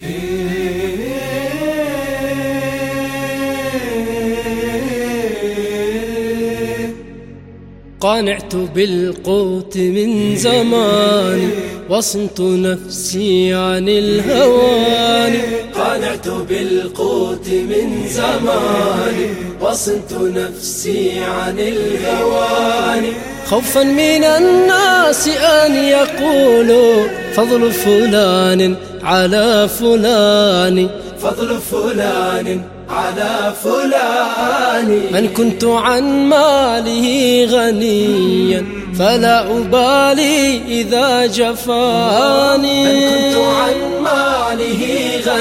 قانعت بالقوت من زمان، وصنت نفسي عن الهوان. قانعت بالقوت من زمان، وصنت نفسي عن الهوان. خوفا من الناس أن يقولوا فضل فلان على فلان، فضل فلان على فلان. من كنت عن ماله غنيا فلا أبالي إذا جفاني. من كنت عن ماله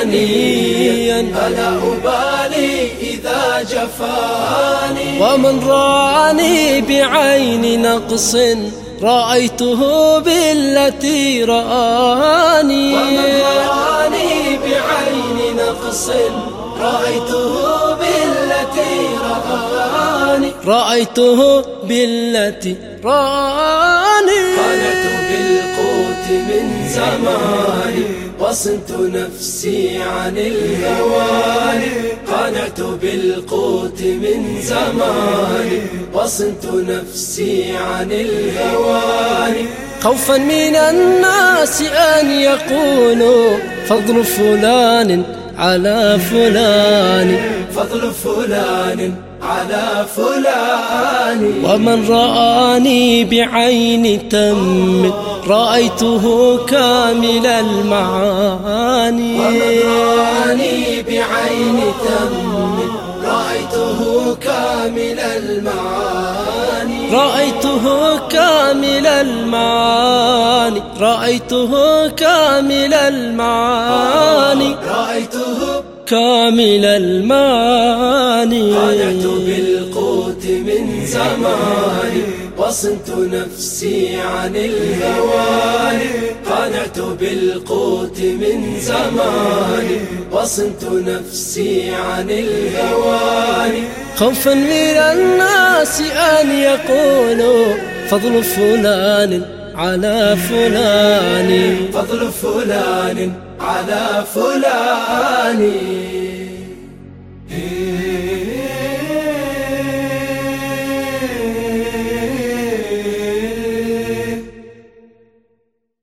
غنيا فلا أبالي إذا جفاني. ومن رآني بعين نقص رأيته بالتي رآني. ومن رآني بعين نقص رأيته بالتي رآني. رأيته بالتي رآني. قانعت بالقوت من زمان، وصنت نفسي عن الهوان. قانعت بالقوت من زمان، وصنت نفسي عن الهوان. خوفا من الناس أن يقولوا فضل فلان على فلان، فضل فلان على فلان. ومن رآني بعين تم رأيته كامل المعاني. ومن رآني بعين تم رأيته كامل المعاني. رأيته كامل المعاني. رأيته كامل المعاني. رأيته كامل المعاني. قانعت بالقوت من زمان، وصنت نفسي عن الهوان. قانعت بالقوت من زمان، وصنت نفسي عن الهوان. خوفا من الناس أن يقولوا فضل فلان على فلان، فضل فلان على فلان.